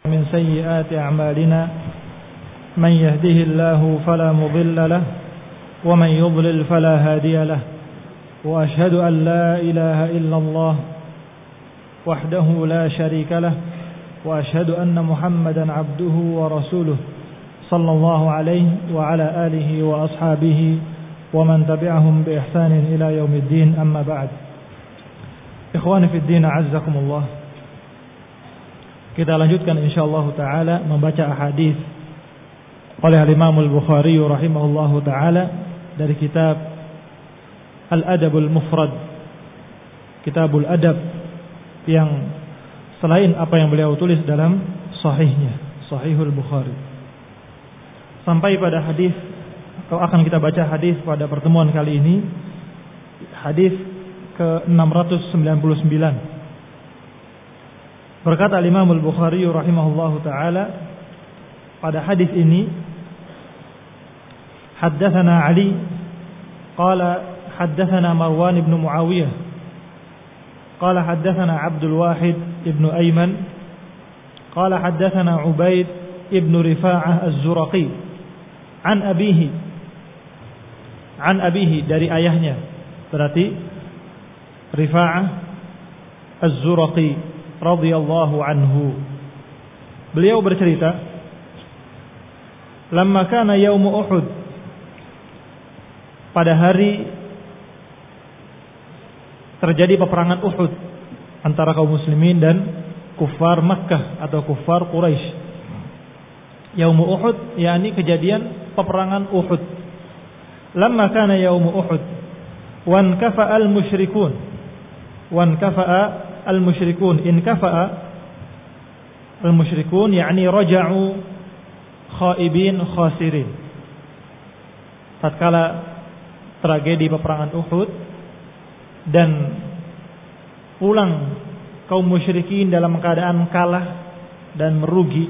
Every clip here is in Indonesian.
من سيئات أعمالنا من يهده الله فلا مضل له ومن يضلل فلا هادي له وأشهد أن لا إله إلا الله وحده لا شريك له وأشهد أن محمدا عبده ورسوله صلى الله عليه وعلى آله وأصحابه ومن تبعهم بإحسان إلى يوم الدين أما بعد. Ikhwani fi din, a'azzakumullah. Kita lanjutkan insyaallah taala membaca hadis oleh Imam Al-Bukhari rahimahullahu taala dari kitab Al-Adabul Mufrad, Kitabul Adab, yang selain apa yang beliau tulis dalam sahihnya, Sahihul Bukhari. Sampai pada hadis, atau akan kita baca hadis pada pertemuan kali ini, hadis ke-699. Berkata Imam Al-Bukhari rahimahullahu taala pada hadis ini, haddatsana Ali qala haddatsana Marwan ibn Muawiyah qala haddatsana Abdul Wahid ibn Ayman qala haddatsana Ubaid ibn Rifa'ah Az-Zuraqi an abihi dari ayahnya, berarti Rifa'ah Az-Zuraqi radhiyallahu anhu. Beliau bercerita, lamma kana yaum Uhud, pada hari terjadi peperangan Uhud antara kaum muslimin dan kufar Makkah atau kufar Quraisy. Yaum Uhud yakni kejadian peperangan Uhud. Lamma kana yaum Uhud wan kafa al-musyrikun, wan kafa al-musyrikun, in kafa'a al-musyrikun yakni raja'u khaibin khasirin. Tatkala tragedi peperangan Uhud dan pulang kaum musyrikin dalam keadaan kalah dan merugi,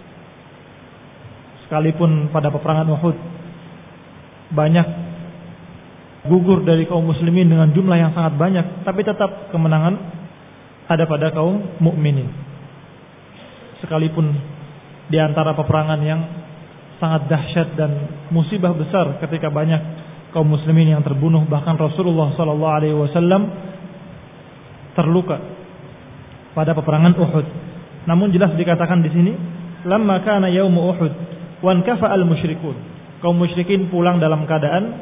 sekalipun pada peperangan Uhud banyak gugur dari kaum muslimin dengan jumlah yang sangat banyak, tapi tetap kemenangan ada pada kaum mukminin. Sekalipun di antara peperangan yang sangat dahsyat dan musibah besar ketika banyak kaum muslimin yang terbunuh, bahkan Rasulullah sallallahu alaihi wasallam terluka pada peperangan Uhud. Namun jelas dikatakan di sini, lamma kana yaum Uhud wan kafa al musyrikun. Kaum musyrikin pulang dalam keadaan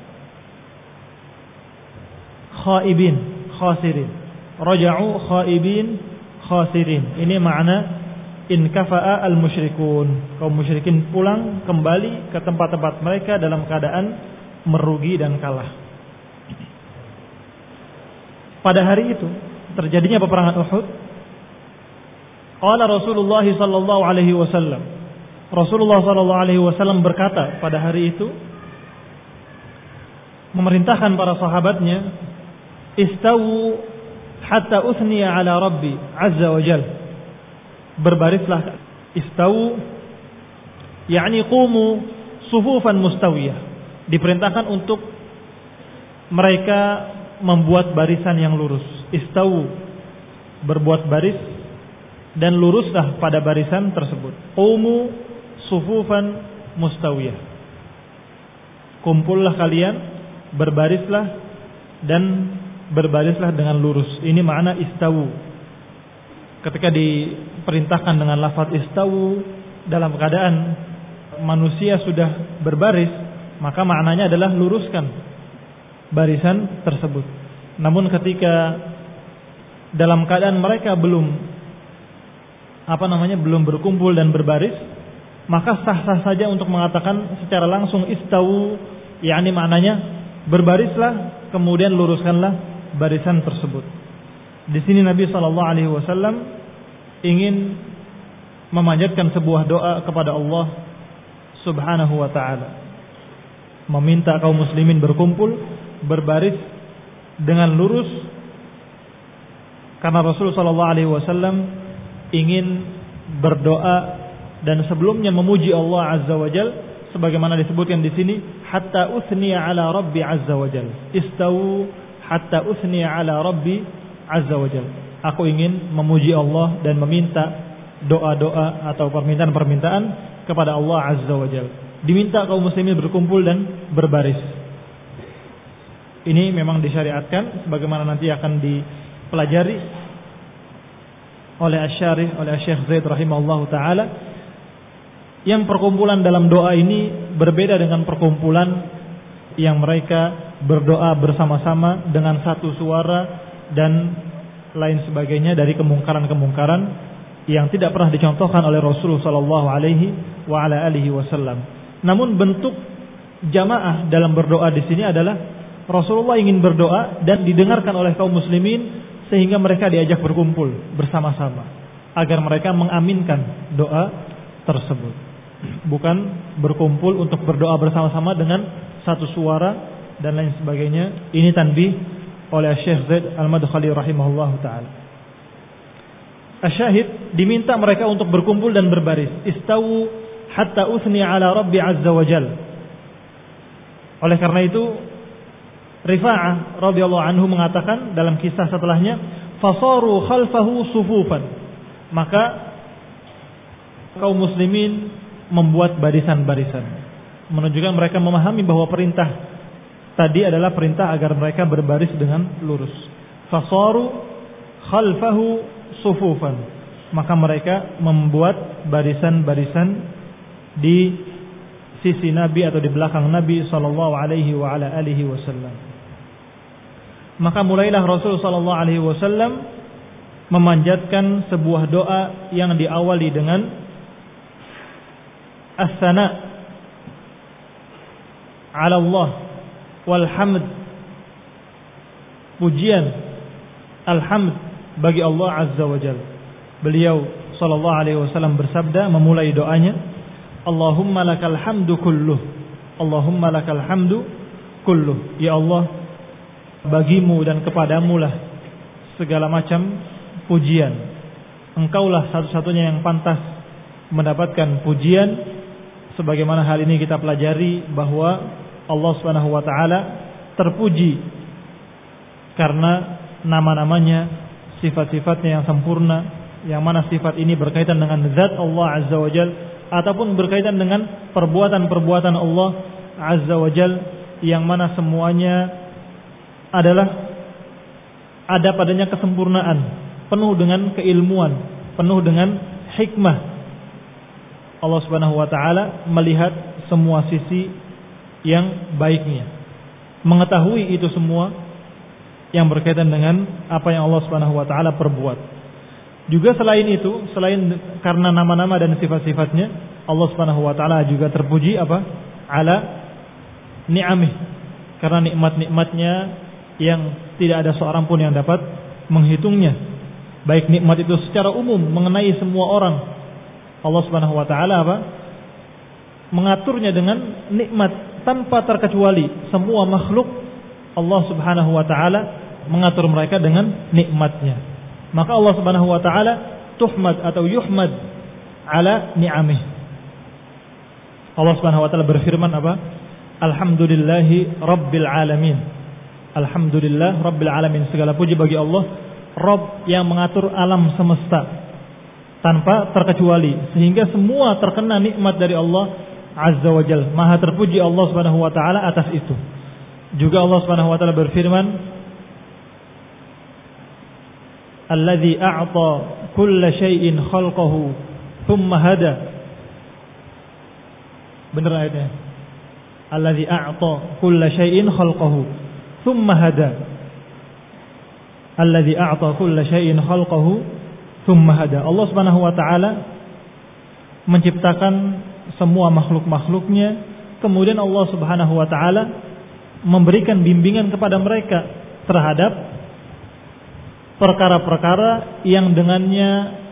khaibin khasirin. Raja'u khaibin khasirin. Ini makna in kafa'a al-musyrikun. Kaum musyrikin pulang kembali ke tempat-tempat mereka dalam keadaan merugi dan kalah. Pada hari itu terjadinya peperangan Uhud. Qala Rasulullah sallallahu alaihi wasallam. Rasulullah sallallahu alaihi wasallam berkata pada hari itu, memerintahkan para sahabatnya, istawu hatta uthniya ala Rabbi azza wa jal. Berbarislah, istawu yakni qumu sufufan mustawiyah. Diperintahkan untuk mereka membuat barisan yang lurus. Istawu, berbuat baris dan luruslah pada barisan tersebut. Qumu sufufan mustawiyah. Kumpullah kalian, berbarislah dan berbarislah dengan lurus. Ini makna istawu. Ketika diperintahkan dengan lafaz istawu dalam keadaan manusia sudah berbaris, maka maknanya adalah luruskan barisan tersebut. Namun ketika dalam keadaan mereka belum berkumpul dan berbaris, maka sah-sah saja untuk mengatakan secara langsung istawu, yakni maknanya berbarislah kemudian luruskanlah barisan tersebut. Di sini Nabi sallallahu alaihi wasallam ingin memanjatkan sebuah doa kepada Allah Subhanahu wa taala, meminta kaum muslimin berkumpul, berbaris dengan lurus, karena Rasulullah sallallahu alaihi wasallam ingin berdoa dan sebelumnya memuji Allah azza wajal, sebagaimana disebutkan di sini, hatta uthniya ala Rabbi azza wajal. Istawu hatta uthniya ala Rabbi azza wajal. Aku ingin memuji Allah dan meminta doa-doa atau permintaan-permintaan kepada Allah Azza wa Jalla. Diminta kaum muslimin berkumpul dan berbaris. Ini memang disyariatkan sebagaimana nanti akan dipelajari oleh Asy-Syarih, oleh Syekh Zaid rahimahullahu taala. Yang perkumpulan dalam doa ini berbeda dengan perkumpulan yang mereka berdoa bersama-sama dengan satu suara dan lain sebagainya dari kemungkaran-kemungkaran yang tidak pernah dicontohkan oleh Rasulullah sallallahu alaihi wa ala alihi wasallam. Namun bentuk jamaah dalam berdoa di sini adalah Rasulullah ingin berdoa dan didengarkan oleh kaum muslimin sehingga mereka diajak berkumpul bersama-sama agar mereka mengaminkan doa tersebut. Bukan berkumpul untuk berdoa bersama-sama dengan satu suara dan lain sebagainya. Ini tanbih oleh Syekh Zaid Al-Madkhali rahimahullahu taala. Asyahid, diminta mereka untuk berkumpul dan berbaris. Istawu hatta uthni ala Rabbi azza wa jal. Oleh karena itu Rifa'ah radhiyallahu anhu mengatakan dalam kisah setelahnya, fasaru khalfahu sufufan. Maka kaum muslimin membuat barisan-barisan, menunjukkan mereka memahami bahwa perintah tadi adalah perintah agar mereka berbaris dengan lurus. Fasaru khalfahu sufufan. Maka mereka membuat barisan-barisan di sisi Nabi atau di belakang Nabi sallallahu alaihi wa ala alihi wasallam. Maka mulailah Rasul sallallahu alaihi wasallam memanjatkan sebuah doa yang diawali dengan as-sana 'ala Allah wal hamd, pujian alhamd bagi Allah azza wa jalla. Beliau sallallahu alaihi wasallam bersabda memulai doanya, Allahumma lakal hamdu kulluh, Allahumma lakal hamdu kulluh. Ya Allah, bagimu dan kepadamu lah segala macam pujian. Engkaulah satu-satunya yang pantas mendapatkan pujian. Sebagaimana hal ini kita pelajari bahwa Allah Subhanahu wa taala terpuji karena nama-namanya, sifat-sifatnya yang sempurna, yang mana sifat ini berkaitan dengan zat Allah Azza wa Jalla ataupun berkaitan dengan perbuatan-perbuatan Allah Azza wa Jalla, yang mana semuanya adalah ada padanya kesempurnaan, penuh dengan keilmuan, penuh dengan hikmah. Allah Subhanahu wa taala melihat semua sisi yang baiknya, mengetahui itu semua yang berkaitan dengan apa yang Allah Subhanahu wa taala perbuat. Juga selain itu, selain karena nama-nama dan sifat-sifatnya, Allah Subhanahu wa taala juga terpuji apa? Ala ni'amih, karena nikmat-nikmatnya yang tidak ada seorang pun yang dapat menghitungnya. Baik nikmat itu secara umum mengenai semua orang, Allah Subhanahu wa taala apa? Mengaturnya dengan nikmat tanpa terkecuali. Semua makhluk Allah Subhanahu wa taala mengatur mereka dengan nikmatnya. Maka Allah Subhanahu wa taala tuhmad atau yuhmad ala ni'amih. Allah Subhanahu wa taala berfirman apa? Alhamdulillahi rabbil alamin. Alhamdulillah rabbil alamin. Segala puji bagi Allah, Rabb yang mengatur alam semesta tanpa terkecuali, sehingga semua terkena nikmat dari Allah Azza wa Jalla. Maha terpuji Allah Subhanahu wa taala atas itu. Juga Allah Subhanahu wa taala berfirman, alladzi a'ta kulla syai'in khalqahu thumma hada. Benar ayatnya. Alladzi a'ta kulla syai'in khalqahu thumma hada. Alladzi a'ta kulla syai'in khalqahu thumma hada. Allah Subhanahu wa taala menciptakan semua makhluk-makhluknya, kemudian Allah Subhanahu wa taala memberikan bimbingan kepada mereka terhadap perkara-perkara yang dengannya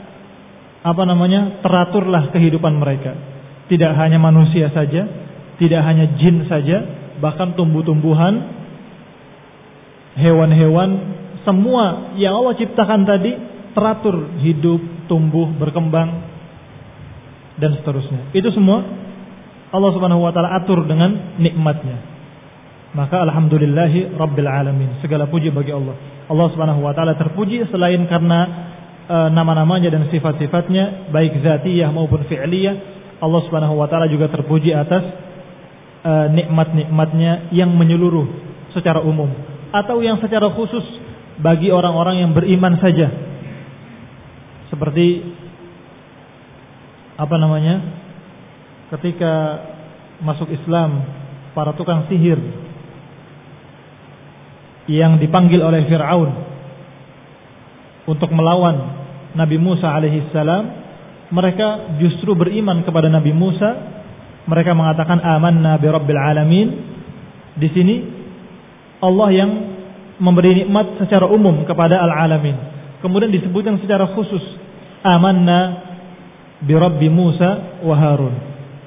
teraturlah kehidupan mereka. Tidak hanya manusia saja, tidak hanya jin saja, bahkan tumbuh-tumbuhan, hewan-hewan, semua yang Allah ciptakan tadi teratur, hidup, tumbuh, berkembang dan seterusnya. Itu semua Allah Subhanahu wa taala atur dengan nikmatnya. Maka alhamdulillahi rabbil alamin. Segala puji bagi Allah. Allah Subhanahu wa taala terpuji selain karena nama-namanya dan sifat-sifatnya, baik zatiyah maupun fi'liyah. Allah Subhanahu wa taala juga terpuji atas nikmat-nikmatnya yang menyeluruh secara umum atau yang secara khusus bagi orang-orang yang beriman saja. Seperti ketika masuk Islam para tukang sihir yang dipanggil oleh Fir'aun untuk melawan Nabi Musa alaihissalam, mereka justru beriman kepada Nabi Musa. Mereka mengatakan amanna bi rabbil alamin. Di sini Allah yang memberi nikmat secara umum kepada al-alamin. Kemudian disebutkan secara khusus amanna bi rabbi Musa wa Harun.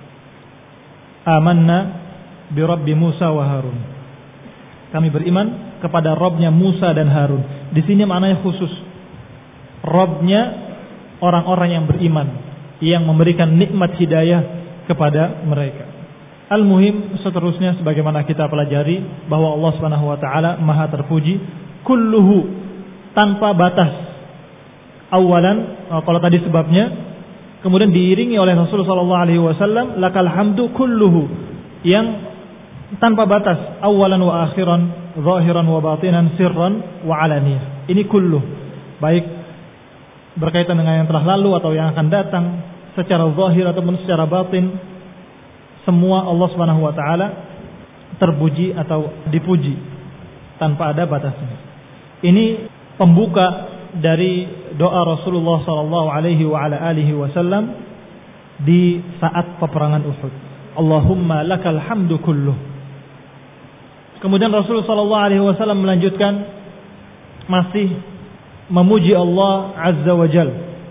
Amanna bi rabbi Musa wa Harun. Kami beriman kepada Rabbnya Musa dan Harun. Di sini maknanya khusus. Rabbnya orang-orang yang beriman, yang memberikan nikmat hidayah kepada mereka. Al-muhim, seterusnya sebagaimana kita pelajari bahwa Allah Subhanahu wa taala Maha terpuji, kulluhu, tanpa batas. Awalan, kalau tadi sebabnya, kemudian diiringi oleh Rasulullah sallallahu alaihi wasallam, lakal hamdu kulluhu, yang tanpa batas, awalan wa akhiran, zahiran wa batinan, sirran wa alaniyah. Ini kulluh, baik berkaitan dengan yang telah lalu atau yang akan datang, secara zahir ataupun secara batin, semua Allah Subhanahu wa taala terpuji atau dipuji tanpa ada batasnya. Ini pembuka dari doa Rasulullah sallallahu alaihi wa ala alihi wasallam di saat peperangan Uhud. Allahumma lakal hamdu kulluh. Kemudian Rasulullah sallallahu alaihi wasallam melanjutkan masih memuji Allah Azza wa Jal.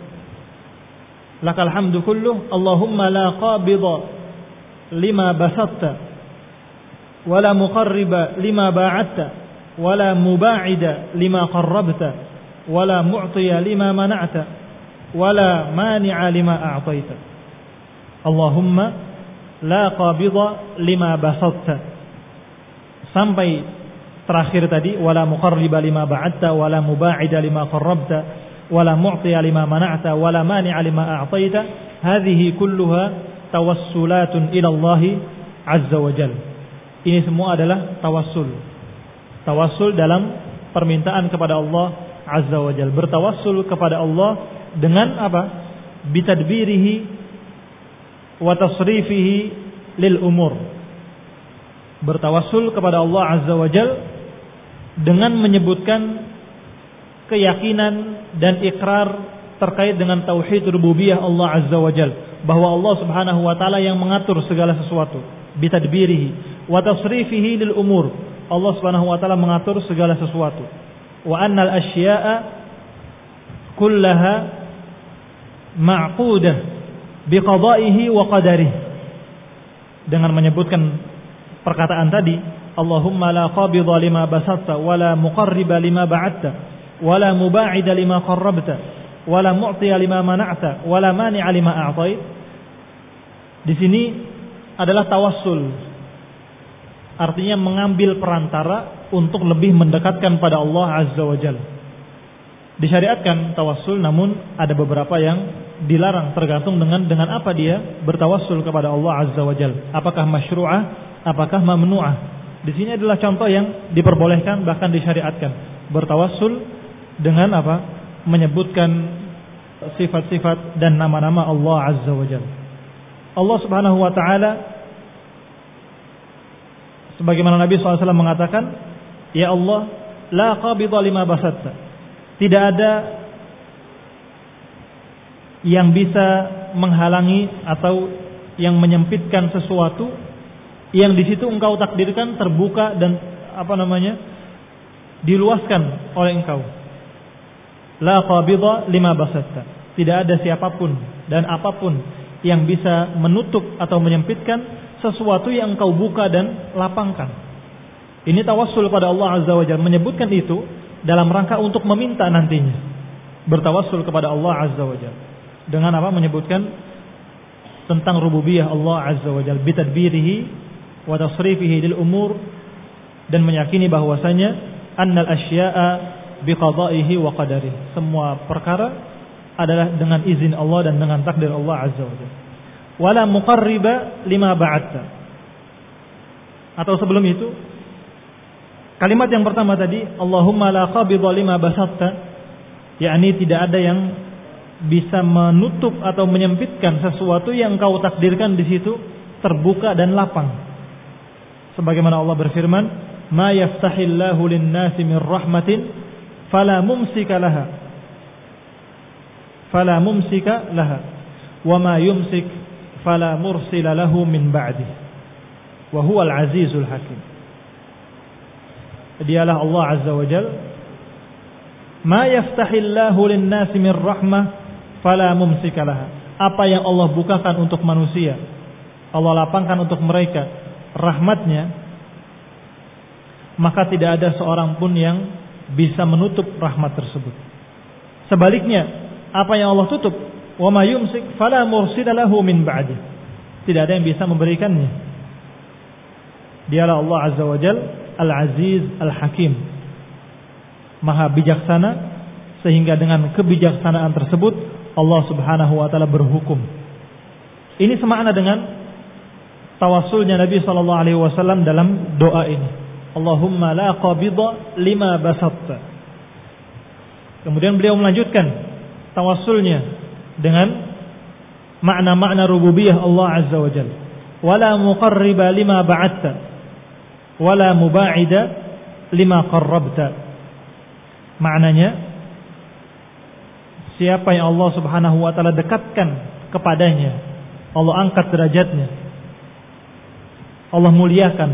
Lakal hamdu kulluh, Allahumma la qabida lima basatta, wala muqarriba lima ba'atta, wala muba'ida lima qarrabta, wala mu'tiya lima mana'ta, wala mani'a lima a'taita. Allahumma la qabida lima basatta, sampai terakhir tadi, wala muqarriba lima ba'atta, wala muba'ida lima qarrabta, wala mu'tiya lima mana'ta, wala mani'a lima a'taita. Hadhihi kulluha tawassulatun ila Allah Azza wa Jalla. Ini semua adalah tawassul. Tawassul dalam permintaan kepada Allah Azza wa Jalla. Bertawassul kepada Allah dengan apa? Bitadbirihi wa tasrifihi lil umur. Bertawassul kepada Allah Azza wa Jalla dengan menyebutkan keyakinan dan ikrar terkait dengan tauhid rububiyah Allah Azza wa Jalla, bahwa Allah Subhanahu wa taala yang mengatur segala sesuatu, bitadbirihi wa tasrifihi lil umur. Allah Subhanahu wa taala mengatur segala sesuatu. Wa annal asya'a kullaha ma'qudah biqada'ihi wa qadarihi. Dengan menyebutkan perkataan tadi, Allahumma la qabida lima basatta, wala muqarriba lima ba'atta, wala muba'ida lima qarrabta, wala mu'tiya lima mana'ta, wala mani'a lima a'tait. Di sini adalah tawassul. Artinya mengambil perantara untuk lebih mendekatkan pada Allah Azza wa Jalla. Disyariatkan tawassul, namun ada beberapa yang dilarang tergantung dengan apa dia bertawassul kepada Allah Azza wa Jalla. Apakah masyru'ah, apakah mamnu'ah? Di sini adalah contoh yang diperbolehkan, bahkan disyariatkan. Bertawassul dengan apa? Menyebutkan sifat-sifat dan nama-nama Allah Azza wa Jalla. Allah Subhanahu wa taala, sebagaimana Nabi SAW mengatakan, ya Allah, la qabida lima basatta. Tidak ada yang bisa menghalangi atau yang menyempitkan sesuatu yang di situ engkau takdirkan terbuka dan diluaskan oleh engkau. La qabida lima basatta. Tidak ada siapapun dan apapun yang bisa menutup atau menyempitkan sesuatu yang engkau buka dan lapangkan. Ini tawassul pada Allah Azza wa Jalla, menyebutkan itu dalam rangka untuk meminta nantinya. Bertawassul kepada Allah Azza wa Jalla dengan apa? Menyebutkan tentang rububiyah Allah Azza wa Jalla, bitadbirihi wa tasrifihi lil umur, dan meyakini bahwasanya annal asya'a biqada'ihi wa qadarihi. Semua perkara adalah dengan izin Allah dan dengan takdir Allah Azza wa Jalla. Wala muqarriba lima ba'atta. Atau sebelum itu, kalimat yang pertama tadi, Allahumma la qabidha lima basatta, yakni tidak ada yang bisa menutup atau menyempitkan sesuatu yang Engkau takdirkan di situ terbuka dan lapang. Sebagaimana Allah berfirman, "Ma yaftahillahu lin-nasi min rahmatin fala mumsika laha. Fala mumsika laha. Wa ma yumsik fala mursila lahu min ba'di. Wa huwal azizul hakim." Dialah Allah Azza wa Jalla, "Ma yaftahillahu lin-nasi min rahmah fala mumsika laha." Apa yang Allah bukakan untuk manusia, Allah lapangkan untuk mereka rahmatnya, maka tidak ada seorang pun yang bisa menutup rahmat tersebut. Sebaliknya, apa yang Allah tutup, wa ma yumsik fala mursila lahu min ba'di, tidak ada yang bisa memberikannya. Dialah Allah Azza wa Jalla Al-Aziz Al-Hakim, Maha bijaksana, sehingga dengan kebijaksanaan tersebut Allah Subhanahu wa taala berhukum. Ini semakna dengan tawassulnya Nabi sallallahu alaihi wasallam dalam doa ini. Allahumma la qabidha lima basatta. Kemudian beliau melanjutkan tawassulnya dengan makna-makna rububiyah Allah Azza wa Jalla. Wala muqarriba lima ba'atta wala muba'ida lima qarrabta. Maknanya, siapa yang Allah Subhanahu wa taala dekatkan kepadanya, Allah angkat derajatnya, Allah muliakan,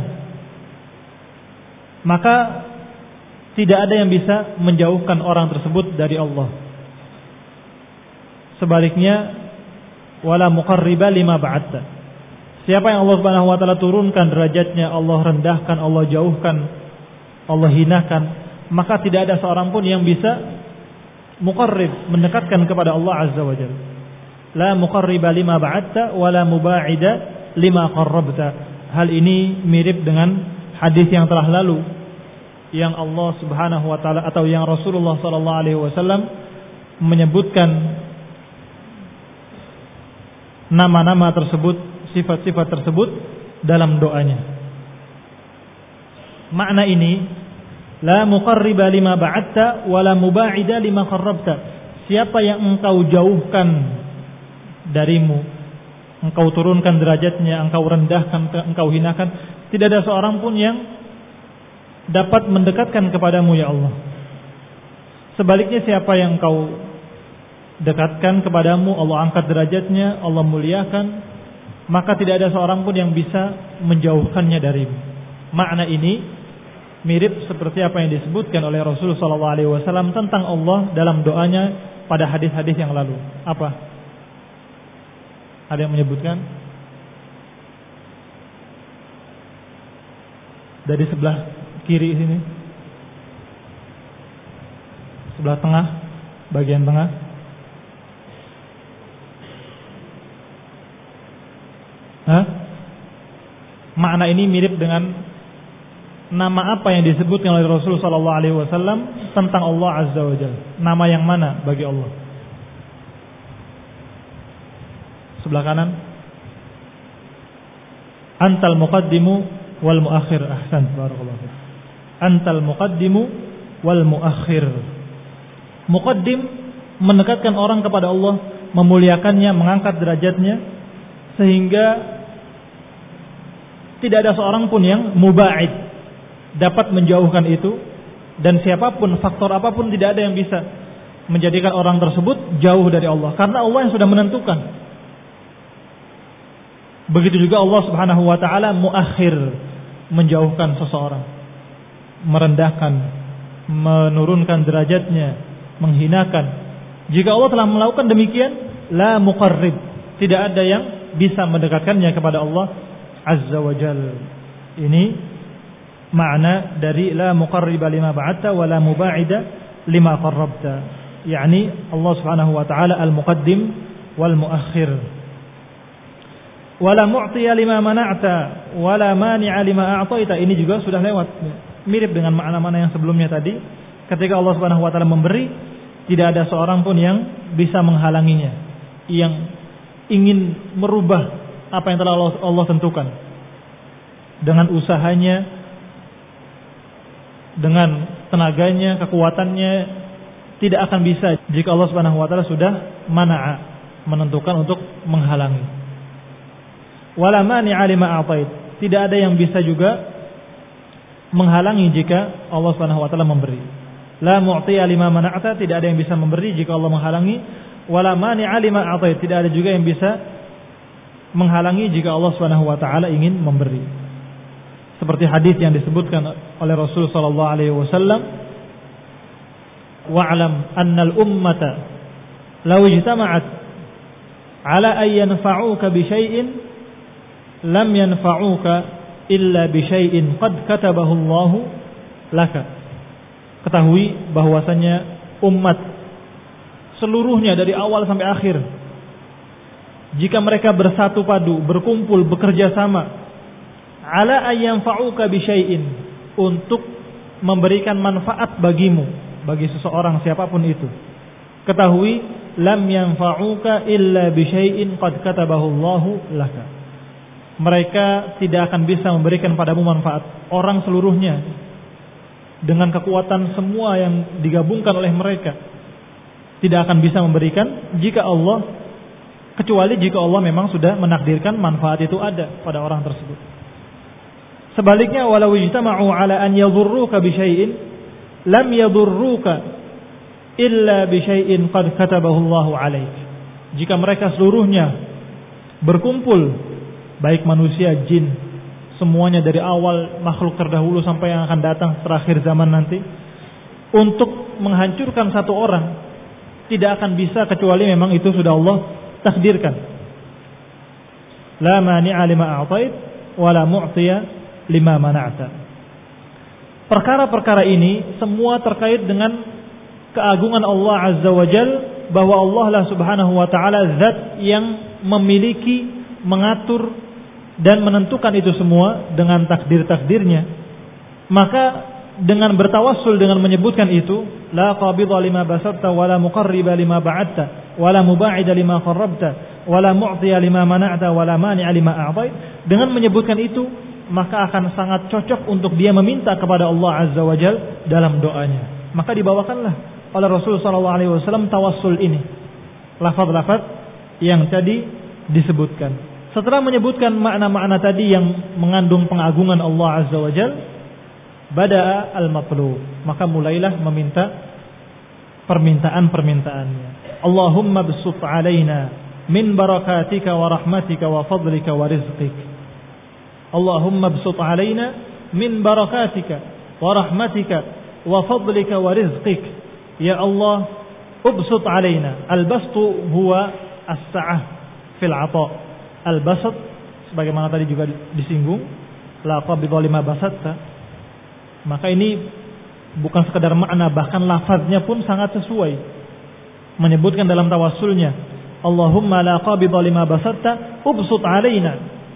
maka tidak ada yang bisa menjauhkan orang tersebut dari Allah. Sebaliknya, wala muqarriba lima ba'atta. Siapa yang Allah Subhanahu wa taala turunkan derajatnya, Allah rendahkan, Allah jauhkan, Allah hinakan, maka tidak ada seorang pun yang bisa muqarrib, mendekatkan kepada Allah Azza wa Jalla. La muqarriba lima ba'atta wala muba'ida lima qarrabta. Hal ini mirip dengan hadis yang telah lalu, yang Allah Subhanahu wa taala atau yang Rasulullah sallallahu alaihi wasallam menyebutkan nama-nama tersebut, sifat-sifat tersebut dalam doanya. Makna ini, la muqarriba lima ba'atta wala muba'ida lima qarrabta. Siapa yang engkau jauhkan darimu, engkau turunkan derajatnya, engkau rendahkan, engkau hinakan, tidak ada seorang pun yang dapat mendekatkan kepadamu ya Allah. Sebaliknya, siapa yang engkau dekatkan kepadamu, Allah angkat derajatnya, Allah muliakan, maka tidak ada seorang pun yang bisa menjauhkannya darimu. Makna ini mirip seperti apa yang disebutkan oleh Rasulullah SAW tentang Allah dalam doanya pada hadis-hadis yang lalu. Apa? Ada yang menyebutkan? Dari sebelah kiri sini, sebelah tengah, bagian tengah. Makna ini mirip dengan nama apa yang disebutkan oleh Rasulullah SAW tentang Allah Azza wa Jalla. Nama yang mana bagi Allah? Sebelah kanan. Antal muqaddimu wal muakhir. Ahsan, barakallahu fiik. Antal muqaddimu wal muakhir. Muqaddim, mendekatkan orang kepada Allah, memuliakannya, mengangkat derajatnya, sehingga tidak ada seorang pun yang muba'id, dapat menjauhkan itu. Dan siapapun, faktor apapun, tidak ada yang bisa menjadikan orang tersebut jauh dari Allah, karena Allah yang sudah menentukan. Begitu juga Allah Subhanahu wa ta'ala muakhir, menjauhkan seseorang, merendahkan, menurunkan derajatnya, menghinakan. Jika Allah telah melakukan demikian, la muqarrib, tidak ada yang bisa mendekatkannya kepada Allah Azza wa Jal. Ini makna dari la muqarriba lima ba'atta wa la muba'ida lima qarrabta. Yani Allah Subhanahu wa ta'ala al-muqaddim wal muakhir. Wa la mu'tiya lima mana'ta wa la mani'a lima a'taita. Ini juga sudah lewat. Mirip dengan makna-makna yang sebelumnya tadi. Ketika Allah Subhanahu wa ta'ala memberi, tidak ada seorang pun yang bisa menghalanginya, yang ingin merubah apa yang telah Allah tentukan dengan usahanya, dengan tenaganya, kekuatannya, tidak akan bisa jika Allah Subhanahu wa taala sudah mana'a, menentukan untuk menghalangi. Wala mani'a lima a'tait, tidak ada yang bisa juga menghalangi jika Allah Subhanahu wa taala memberi. La mu'tiya lima mana'ta, tidak ada yang bisa memberi jika Allah menghalangi. Wala mani'a lima a'tait, tidak ada juga yang bisa menghalangi jika Allah Subhanahu wa taala ingin memberi. Seperti hadis yang disebutkan oleh Rasul sallallahu alaihi wasallam, wa'lam annal ummata law ijtama'at ala an yanfa'uka bi syai'in lam yanfa'uka illa bi syai'in qad katabahu Allahu laka. Ketahui bahwasanya umat seluruhnya dari awal sampai akhir, jika mereka bersatu padu, berkumpul, bekerja sama, ala an yanfa'uka bi syai'in, untuk memberikan manfaat bagimu, bagi seseorang siapapun itu, ketahui lam yanfa'uka illa bi syai'in qad katabahu Allahu laka. Mereka tidak akan bisa memberikan padamu manfaat, orang seluruhnya dengan kekuatan semua yang digabungkan oleh mereka, tidak akan bisa memberikan jika Allah, kecuali jika Allah memang sudah menakdirkan manfaat itu ada pada orang tersebut. Sebaliknya, walau ijtama'u ala an yadhurruka bi syai'in lam yadhurruka illa bi syai'in qad katabahu Allahu 'alaik. Jika mereka seluruhnya berkumpul, baik manusia, jin, semuanya dari awal makhluk terdahulu sampai yang akan datang terakhir zaman nanti, untuk menghancurkan satu orang, tidak akan bisa kecuali memang itu sudah Allah takdirkan. La mani'a lima a'tait wa la mu'tiya lima mana'ta. Perkara-perkara ini semua terkait dengan keagungan Allah Azza wa Jal, bahwa Allah lah Subhanahu wa ta'ala zat yang memiliki, mengatur dan menentukan itu semua dengan takdir-takdirnya. Maka dengan bertawassul, dengan menyebutkan itu, la qabidha lima basatta wa la muqarriba lima ba'adta wa la muba'ida lima qarrabta wa la mu'tiya lima mana'ta wa la mani'a lima a'tait, dengan menyebutkan itu maka akan sangat cocok untuk dia meminta kepada Allah Azza wa Jal dalam doanya. Maka dibawakanlah oleh Rasul sallallahu alaihi wasallam tawassul ini, lafaz-lafaz yang tadi disebutkan. Setelah menyebutkan makna-makna tadi yang mengandung pengagungan Allah Azza wa Jal, bada'a al-matlub, maka mulailah meminta permintaan-permintaannya. Allahumma bsut alaina min barakatika wa rahmatika wa fadlika wa rizqik. Allahumma bsut alaina min barakatika wa rahmatika wa fadlika wa rizqik. Ya Allah, ubsut alaina. Al-bastu huwa as-sa'ah fil 'ata'. Al-basat, sebagaimana tadi juga disinggung, la qabidha lima basatta. Maka ini bukan sekadar makna, bahkan lafaznya pun sangat sesuai. Menyebutkan dalam tawassulnya, Allahumma la qabidha lima basatta ubsut alaina.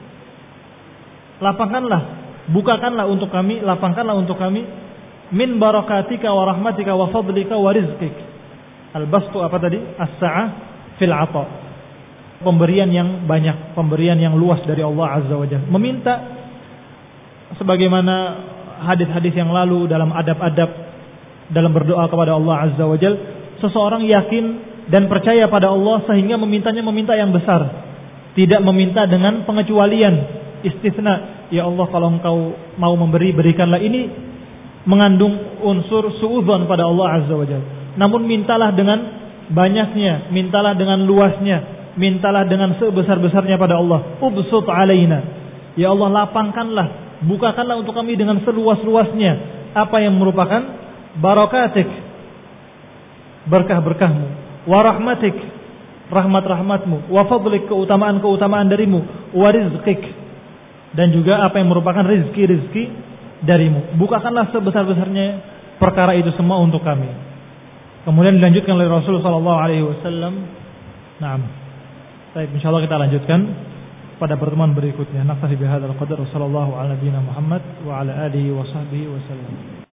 Lapangkanlah, bukakanlah untuk kami, lapangkanlah untuk kami, min barakatika wa rahmatika wa fadlika wa rizqik. Al-bastu apa tadi? As-sa'ah fil 'ata'. Pemberian yang banyak, pemberian yang luas dari Allah Azza wa Jalla. Meminta sebagaimana hadis-hadis yang lalu dalam adab-adab dalam berdoa kepada Allah Azza wa Jalla, seseorang yakin dan percaya pada Allah sehingga memintanya meminta yang besar, tidak meminta dengan pengecualian, istisna. Ya Allah, kalau Engkau mau memberi, berikanlah. Ini mengandung unsur suudzon pada Allah Azza wa Jalla. Namun mintalah dengan banyaknya, mintalah dengan luasnya, mintalah dengan sebesar-besarnya pada Allah. Ubsut alaina. Ya Allah, lapangkanlah, bukakanlah untuk kami dengan seluas-luasnya apa yang merupakan barakatik, berkah-berkahmu, wa rahmatik, rahmat-rahmatmu, wa fadlik, keutamaan-keutamaan darimu, wa rizqik, dan juga apa yang merupakan rizki-rizki darimu. Bukakanlah sebesar-besarnya perkara itu semua untuk kami. Kemudian dilanjutkan oleh Rasulullah sallallahu alaihi wasallam. Naam. Baik, insyaallah kita lanjutkan pada pertemuan berikutnya. Naktafi bihadzal qadar, sallallahu ala nabiyyina Muhammad wa ala alihi wa sahbihi wasallam.